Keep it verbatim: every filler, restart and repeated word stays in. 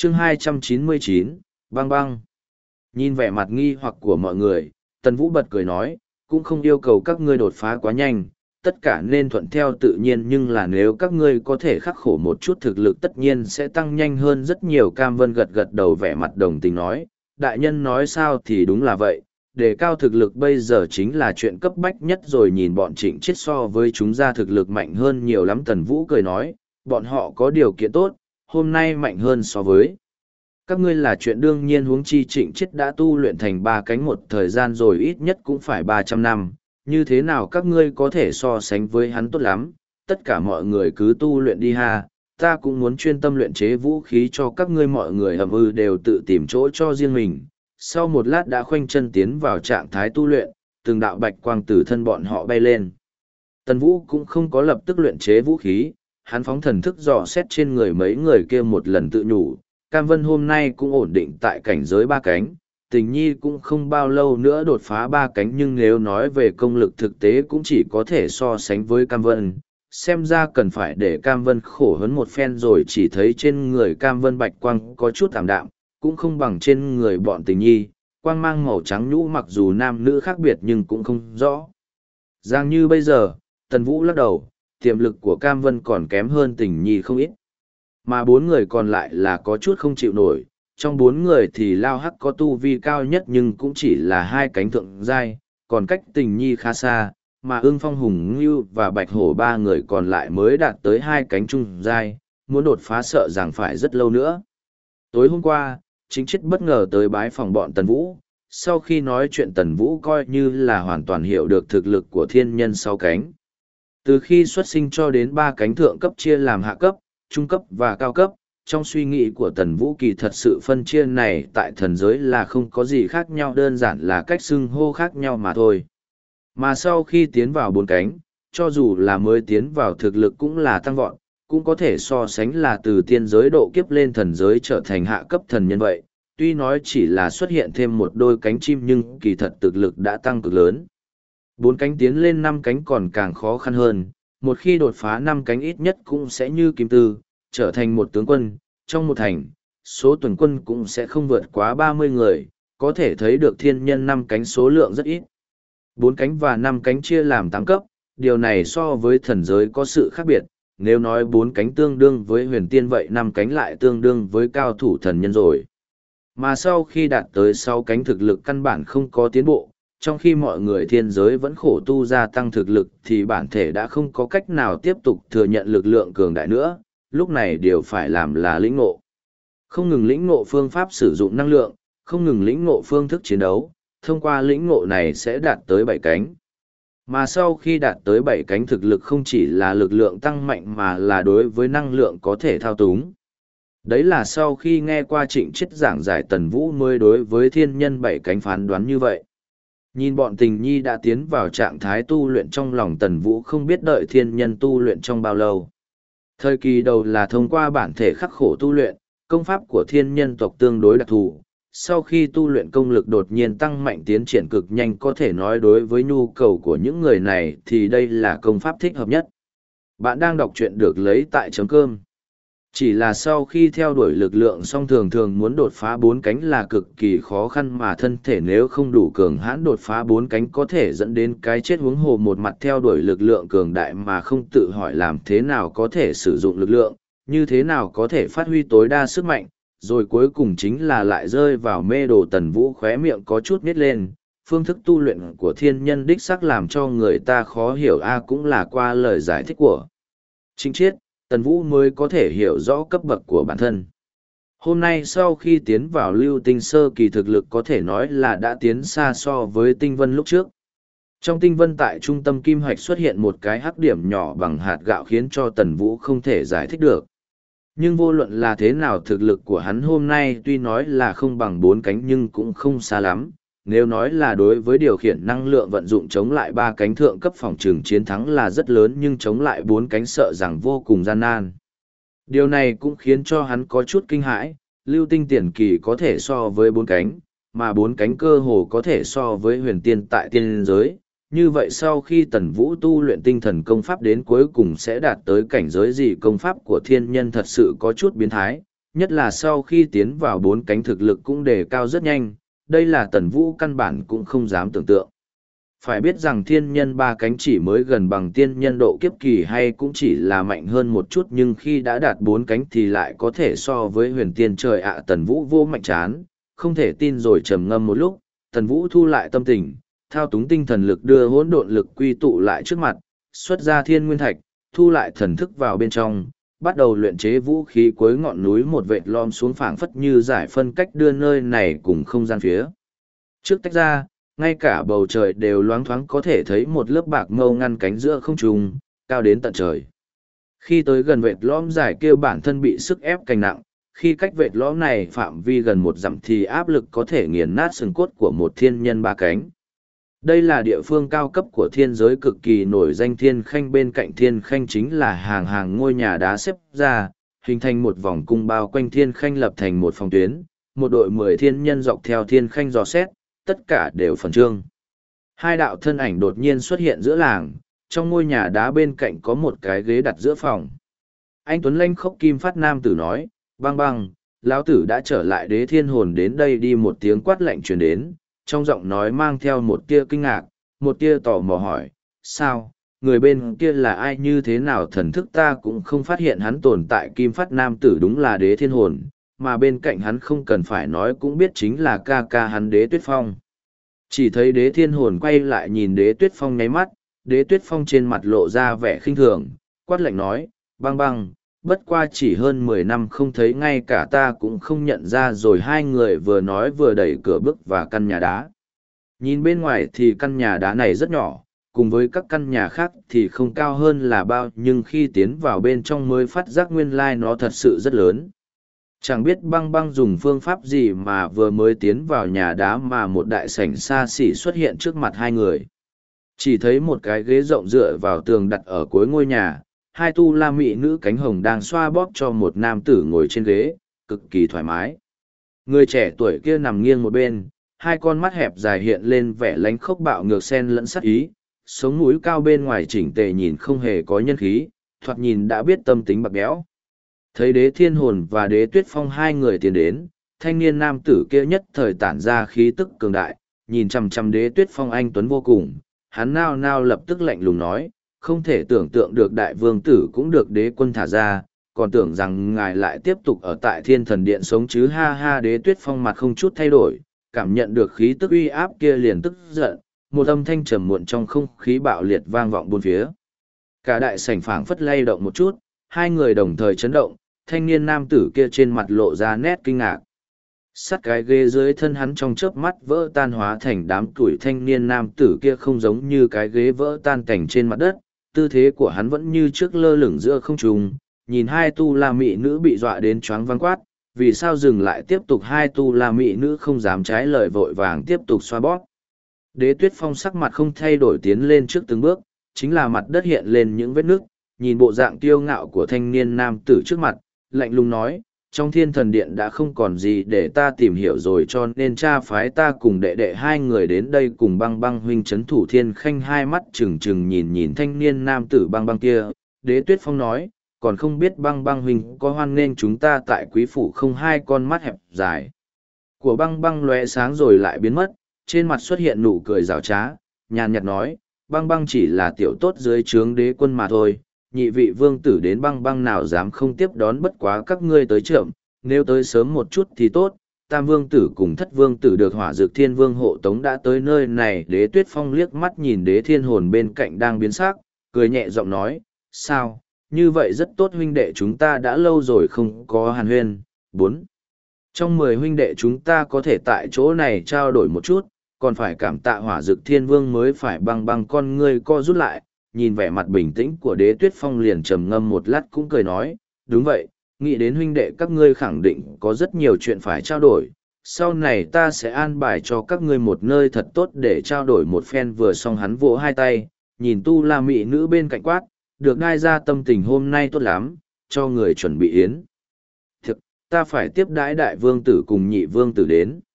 chương hai trăm chín mươi chín, băng băng. Nhìn vẻ mặt nghi hoặc của mọi người, Tần Vũ bật cười nói, cũng không yêu cầu các ngươi đột phá quá nhanh, tất cả nên thuận theo tự nhiên, nhưng là nếu các ngươi có thể khắc khổ một chút thực lực tất nhiên sẽ tăng nhanh hơn rất nhiều. Cam Vân gật gật đầu vẻ mặt đồng tình nói, đại nhân nói sao thì đúng là vậy, đề cao thực lực bây giờ chính là chuyện cấp bách nhất rồi. Nhìn bọn Trịnh Chiết so với chúng ra thực lực mạnh hơn nhiều lắm. Tần Vũ cười nói, bọn họ có điều kiện tốt, hôm nay mạnh hơn so với các ngươi là chuyện đương nhiên, huống chi Trịnh Chiết đã tu luyện thành ba cánh một thời gian rồi, ít nhất cũng phải ba trăm năm, như thế nào các ngươi có thể so sánh với hắn. Tốt lắm, tất cả mọi người cứ tu luyện đi ha, ta cũng muốn chuyên tâm luyện chế vũ khí cho các ngươi. Mọi người ầm ư đều tự tìm chỗ cho riêng mình, sau một lát đã khoanh chân tiến vào trạng thái tu luyện, từng đạo bạch quang từ thân bọn họ bay lên. Tần Vũ cũng không có lập tức luyện chế vũ khí, hắn phóng thần thức dò xét trên người mấy người kia một lần tự nhủ, Cam Vân hôm nay cũng ổn định tại cảnh giới ba cánh, Tình Nhi cũng không bao lâu nữa đột phá ba cánh, nhưng nếu nói về công lực thực tế cũng chỉ có thể so sánh với Cam Vân. Xem ra cần phải để Cam Vân khổ hấn một phen rồi. Chỉ thấy trên người Cam Vân bạch quang có chút tạm đạm, cũng không bằng trên người bọn Tình Nhi, quang mang màu trắng nhũ, mặc dù nam nữ khác biệt nhưng cũng không rõ ràng như bây giờ. Tần Vũ lắc đầu, tiềm lực của Cam Vân còn kém hơn Tình Nhi không ít. Mà bốn người còn lại là có chút không chịu nổi, trong bốn người thì Lao Hắc có tu vi cao nhất nhưng cũng chỉ là hai cánh thượng giai, còn cách Tình Nhi khá xa, mà Ưng Phong, Hùng Ngưu và Bạch Hổ ba người còn lại mới đạt tới hai cánh trung giai, muốn đột phá sợ rằng phải rất lâu nữa. Tối hôm qua, Trịnh Chiết bất ngờ tới bái phòng bọn Tần Vũ, sau khi nói chuyện Tần Vũ coi như là hoàn toàn hiểu được thực lực của thiên nhân sáu cánh. Từ khi xuất sinh cho đến ba cánh thượng cấp chia làm hạ cấp, trung cấp và cao cấp, trong suy nghĩ của Tần Vũ kỳ thật sự phân chia này tại thần giới là không có gì khác nhau, đơn giản là cách xưng hô khác nhau mà thôi. Mà sau khi tiến vào bốn cánh, cho dù là mới tiến vào thực lực cũng là tăng vọt, cũng có thể so sánh là từ tiên giới độ kiếp lên thần giới trở thành hạ cấp thần nhân vậy. Tuy nói chỉ là xuất hiện thêm một đôi cánh chim nhưng kỳ thật thực lực đã tăng cực lớn. Bốn cánh tiến lên năm cánh còn càng khó khăn hơn, một khi đột phá năm cánh ít nhất cũng sẽ như Kim Tư, trở thành một tướng quân, trong một thành, số tuần quân cũng sẽ không vượt quá ba mươi người, có thể thấy được thiên nhân năm cánh số lượng rất ít. Bốn cánh và năm cánh chia làm tám cấp, điều này so với thần giới có sự khác biệt, nếu nói bốn cánh tương đương với huyền tiên vậy năm cánh lại tương đương với cao thủ thần nhân rồi. Mà sau khi đạt tới sáu cánh thực lực căn bản không có tiến bộ, trong khi mọi người thiên giới vẫn khổ tu gia tăng thực lực thì bản thể đã không có cách nào tiếp tục thừa nhận lực lượng cường đại nữa, lúc này điều phải làm là lĩnh ngộ. Không ngừng lĩnh ngộ phương pháp sử dụng năng lượng, không ngừng lĩnh ngộ phương thức chiến đấu, thông qua lĩnh ngộ này sẽ đạt tới bảy cánh. Mà sau khi đạt tới bảy cánh thực lực không chỉ là lực lượng tăng mạnh mà là đối với năng lượng có thể thao túng. Đấy là sau khi nghe qua Trịnh Chiết giảng giải Tần Vũ mới đối với thiên nhân bảy cánh phán đoán như vậy. Nhìn bọn Tình Nhi đã tiến vào trạng thái tu luyện, trong lòng Tần Vũ không biết đợi thiên nhân tu luyện trong bao lâu. Thời kỳ đầu là thông qua bản thể khắc khổ tu luyện, công pháp của thiên nhân tộc tương đối đặc thù. Sau khi tu luyện công lực đột nhiên tăng mạnh tiến triển cực nhanh, có thể nói đối với nhu cầu của những người này thì đây là công pháp thích hợp nhất. Bạn đang đọc truyện được lấy tại chấm cơm. Chỉ là sau khi theo đuổi lực lượng xong thường thường muốn đột phá bốn cánh là cực kỳ khó khăn, mà thân thể nếu không đủ cường hãn đột phá bốn cánh có thể dẫn đến cái chết. Huống hồ một mặt theo đuổi lực lượng cường đại mà không tự hỏi làm thế nào có thể sử dụng lực lượng, như thế nào có thể phát huy tối đa sức mạnh, rồi cuối cùng chính là lại rơi vào mê đồ. Tần Vũ khóe miệng có chút nít lên, phương thức tu luyện của thiên nhân đích xác làm cho người ta khó hiểu a cũng là qua lời giải thích của Trịnh Chiết, Tần Vũ mới có thể hiểu rõ cấp bậc của bản thân. Hôm nay sau khi tiến vào lưu tinh sơ kỳ thực lực có thể nói là đã tiến xa so với tinh vân lúc trước. Trong tinh vân tại trung tâm kim hạch xuất hiện một cái hắc điểm nhỏ bằng hạt gạo khiến cho Tần Vũ không thể giải thích được. Nhưng vô luận là thế nào thực lực của hắn hôm nay tuy nói là không bằng bốn cánh nhưng cũng không xa lắm. Nếu nói là đối với điều khiển năng lượng vận dụng chống lại ba cánh thượng cấp phòng trường chiến thắng là rất lớn, nhưng chống lại bốn cánh sợ rằng vô cùng gian nan. Điều này cũng khiến cho hắn có chút kinh hãi, lưu tinh tiền kỳ có thể so với bốn cánh, mà bốn cánh cơ hồ có thể so với huyền tiên tại tiên giới. Như vậy sau khi Tần Vũ tu luyện tinh thần công pháp đến cuối cùng sẽ đạt tới cảnh giới gì? Công pháp của thiên nhân thật sự có chút biến thái, nhất là sau khi tiến vào bốn cánh thực lực cũng đề cao rất nhanh, đây là Tần Vũ căn bản cũng không dám tưởng tượng. Phải biết rằng thiên nhân ba cánh chỉ mới gần bằng tiên nhân độ kiếp kỳ hay cũng chỉ là mạnh hơn một chút, nhưng khi đã đạt bốn cánh thì lại có thể so với huyền tiên trời ạ. Tần Vũ vô mạnh chán, không thể tin rồi trầm ngâm một lúc, Tần Vũ thu lại tâm tình, thao túng tinh thần lực đưa hỗn độn lực quy tụ lại trước mặt, xuất ra thiên nguyên thạch, thu lại thần thức vào bên trong, bắt đầu luyện chế vũ khí cuối ngọn núi. Một vệt lom xuống phảng phất như giải phân cách đưa nơi này cùng không gian phía trước tách ra, ngay cả bầu trời đều loáng thoáng có thể thấy một lớp bạc mâu ngăn cánh giữa không trung, cao đến tận trời. Khi tới gần vệt lõm dài kia bản thân bị sức ép cành nặng, khi cách vệt lõm này phạm vi gần một dặm thì áp lực có thể nghiền nát xương cốt của một thiên nhân ba cánh. Đây là địa phương cao cấp của thiên giới cực kỳ nổi danh. Thiên khanh bên cạnh thiên khanh chính là hàng hàng ngôi nhà đá xếp ra, hình thành một vòng cung bao quanh thiên khanh, lập thành một phòng tuyến, một đội mười thiên nhân dọc theo thiên khanh dò xét, tất cả đều phần trương. Hai đạo thân ảnh đột nhiên xuất hiện giữa làng, trong ngôi nhà đá bên cạnh có một cái ghế đặt giữa phòng. Anh Tuấn Lanh khốc kim phát nam tử nói, băng băng, lão tử đã trở lại. Đế thiên hồn đến đây đi. Một tiếng quát lạnh truyền đến, trong giọng nói mang theo một tia kinh ngạc, một tia tò mò hỏi, sao, người bên kia là ai, như thế nào thần thức ta cũng không phát hiện hắn tồn tại. Kim phát nam tử đúng là Đế thiên hồn, mà bên cạnh hắn không cần phải nói cũng biết chính là ca ca hắn Đế Tuyết Phong. Chỉ thấy Đế thiên hồn quay lại nhìn Đế Tuyết Phong nháy mắt, Đế Tuyết Phong trên mặt lộ ra vẻ khinh thường, quát lạnh nói, băng băng, bất qua chỉ hơn mười năm không thấy, ngay cả ta cũng không nhận ra rồi. Hai người vừa nói vừa đẩy cửa bước vào căn nhà đá. Nhìn bên ngoài thì căn nhà đá này rất nhỏ, cùng với các căn nhà khác thì không cao hơn là bao, nhưng khi tiến vào bên trong mới phát giác nguyên lai nó thật sự rất lớn. Chẳng biết băng băng dùng phương pháp gì mà vừa mới tiến vào nhà đá mà một đại sảnh xa xỉ xuất hiện trước mặt hai người. Chỉ thấy một cái ghế rộng dựa vào tường đặt ở cuối ngôi nhà, hai tu la mị nữ cánh hồng đang xoa bóp cho một nam tử ngồi trên ghế, cực kỳ thoải mái. Người trẻ tuổi kia nằm nghiêng một bên, hai con mắt hẹp dài hiện lên vẻ lánh khốc bạo ngược xen lẫn sắc ý, sống mũi cao bên ngoài chỉnh tề nhìn không hề có nhân khí, thoạt nhìn đã biết tâm tính bạc béo. Thấy Đế thiên hồn và Đế Tuyết Phong hai người tiến đến, thanh niên nam tử kia nhất thời tản ra khí tức cường đại, nhìn chằm chằm Đế Tuyết Phong anh tuấn vô cùng, hắn nao nao lập tức lạnh lùng nói, không thể tưởng tượng được đại vương tử cũng được đế quân thả ra, còn tưởng rằng ngài lại tiếp tục ở tại thiên thần điện sống chứ, ha ha. Đế Tuyết Phong mặt không chút thay đổi, cảm nhận được khí tức uy áp kia liền tức giận, một âm thanh trầm muộn trong không khí bạo liệt vang vọng bốn phía. Cả đại sảnh phảng phất lay động một chút, hai người đồng thời chấn động, thanh niên nam tử kia trên mặt lộ ra nét kinh ngạc. Sắt cái ghế dưới thân hắn trong chớp mắt vỡ tan hóa thành đám tuổi. Thanh niên nam tử kia không giống như cái ghế vỡ tan cảnh trên mặt đất, tư thế của hắn vẫn như trước lơ lửng giữa không trung. Nhìn hai tu la mị nữ bị dọa đến choáng váng quát, vì sao dừng lại tiếp tục. Hai tu la mị nữ không dám trái lời vội vàng tiếp tục xoa bóp. Đế Tuyết Phong sắc mặt không thay đổi tiến lên trước từng bước, chính là mặt đất hiện lên những vết nước, nhìn bộ dạng kiêu ngạo của thanh niên nam tử trước mặt, lạnh lùng nói, trong thiên thần điện đã không còn gì để ta tìm hiểu rồi, cho nên cha phái ta cùng đệ đệ hai người đến đây cùng băng băng huynh trấn thủ thiên khanh. Hai mắt trừng trừng nhìn nhìn thanh niên nam tử băng băng kia, Đế Tuyết Phong nói, còn không biết băng băng huynh có hoan nghênh chúng ta tại quý phủ không. Hai con mắt hẹp dài của băng băng lóe sáng rồi lại biến mất, trên mặt xuất hiện nụ cười rào trá, nhàn nhạt nói, băng băng chỉ là tiểu tốt dưới trướng đế quân mà thôi, nhị vị vương tử đến băng băng nào dám không tiếp đón, bất quá các ngươi tới chậm, nếu tới sớm một chút thì tốt. Tam vương tử cùng thất vương tử được hỏa dược thiên vương hộ tống đã tới nơi này. Đế Tuyết Phong liếc mắt nhìn Đế thiên hồn bên cạnh đang biến sắc, cười nhẹ giọng nói, sao, như vậy rất tốt, huynh đệ chúng ta đã lâu rồi không có hàn huyên. Bốn trong mười huynh đệ chúng ta có thể tại chỗ này trao đổi một chút, còn phải cảm tạ hỏa dược thiên vương mới phải. Băng băng con ngươi co rút lại, nhìn vẻ mặt bình tĩnh của Đế Tuyết Phong liền trầm ngâm một lát cũng cười nói, đúng vậy, nghĩ đến huynh đệ các ngươi khẳng định có rất nhiều chuyện phải trao đổi, sau này ta sẽ an bài cho các ngươi một nơi thật tốt để trao đổi một phen. Vừa xong hắn vỗ hai tay, nhìn tu la mị nữ bên cạnh quát, được ngai ra tâm tình hôm nay tốt lắm, cho người chuẩn bị yến thực, ta phải tiếp đãi đại vương tử cùng nhị vương tử đến.